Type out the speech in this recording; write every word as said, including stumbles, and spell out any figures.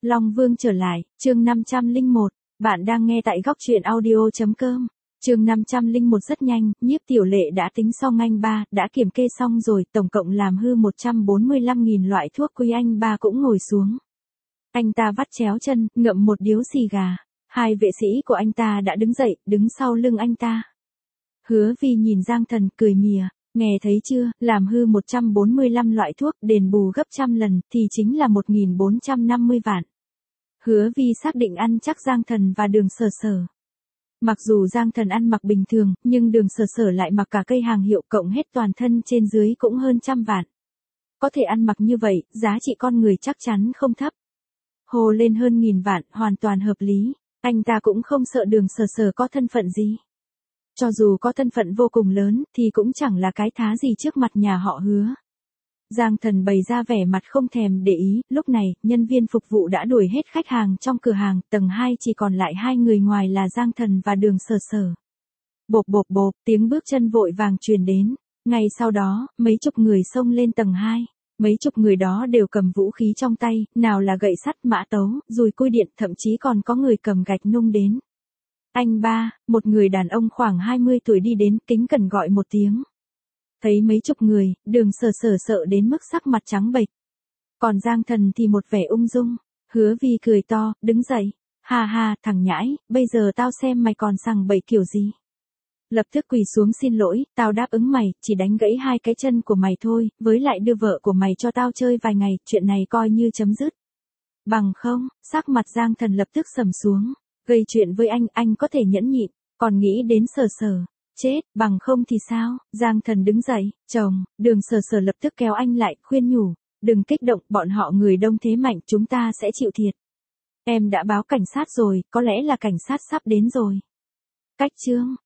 Long Vương trở lại, chương năm trăm lẻ một, bạn đang nghe tại góc truyện audio.com. Chương năm trăm lẻ một rất nhanh, Nhiếp Tiểu Lệ đã tính xong anh ba, đã kiểm kê xong rồi, tổng cộng làm hư một trăm bốn mươi lăm nghìn loại thuốc quý. Anh ba cũng ngồi xuống. Anh ta vắt chéo chân, ngậm một điếu xì gà. Hai vệ sĩ của anh ta đã đứng dậy, đứng sau lưng anh ta. Hứa Vi nhìn Giang Thần, cười mỉa, nghe thấy chưa, làm hư một trăm bốn mươi lăm loại thuốc, đền bù gấp trăm lần, thì chính là một nghìn bốn trăm năm mươi vạn. Hứa Vi xác định ăn chắc Giang Thần và Đường Sở Sở. Mặc dù Giang Thần ăn mặc bình thường, nhưng Đường Sở Sở lại mặc cả cây hàng hiệu, cộng hết toàn thân trên dưới cũng hơn trăm vạn. Có thể ăn mặc như vậy, giá trị con người chắc chắn không thấp. Hồ lên hơn nghìn vạn, hoàn toàn hợp lý. Anh ta cũng không sợ Đường Sở Sở có thân phận gì. Cho dù có thân phận vô cùng lớn, thì cũng chẳng là cái thá gì trước mặt nhà họ Hứa. Giang Thần bày ra vẻ mặt không thèm để ý, lúc này, nhân viên phục vụ đã đuổi hết khách hàng trong cửa hàng, tầng hai chỉ còn lại hai người ngoài là Giang Thần và Đường Sở Sở. Bộp bộp bộp, tiếng bước chân vội vàng truyền đến. Ngay sau đó, mấy chục người xông lên tầng hai. Mấy chục người đó đều cầm vũ khí trong tay, nào là gậy sắt, mã tấu, dùi cui điện, thậm chí còn có người cầm gạch nung đến. Anh ba, một người đàn ông khoảng hai mươi tuổi đi đến, kính cẩn gọi một tiếng. Thấy mấy chục người, Đường Sở Sở sợ đến mức sắc mặt trắng bệch. Còn Giang Thần thì một vẻ ung dung. Hứa Vi cười to, đứng dậy. Ha ha, thằng nhãi, bây giờ tao xem mày còn sằng bậy kiểu gì. Lập tức quỳ xuống xin lỗi, tao đáp ứng mày, chỉ đánh gãy hai cái chân của mày thôi, với lại đưa vợ của mày cho tao chơi vài ngày, chuyện này coi như chấm dứt. Bằng không, sắc mặt Giang Thần lập tức sầm xuống. Gây chuyện với anh, anh có thể nhẫn nhịn, còn nghĩ đến Sở Sở. Chết, bằng không thì sao? Giang Thần đứng dậy, chồng, Đường Sở Sở lập tức kéo anh lại, khuyên nhủ, đừng kích động, bọn họ người đông thế mạnh, chúng ta sẽ chịu thiệt. Em đã báo cảnh sát rồi, có lẽ là cảnh sát sắp đến rồi. Cách chương,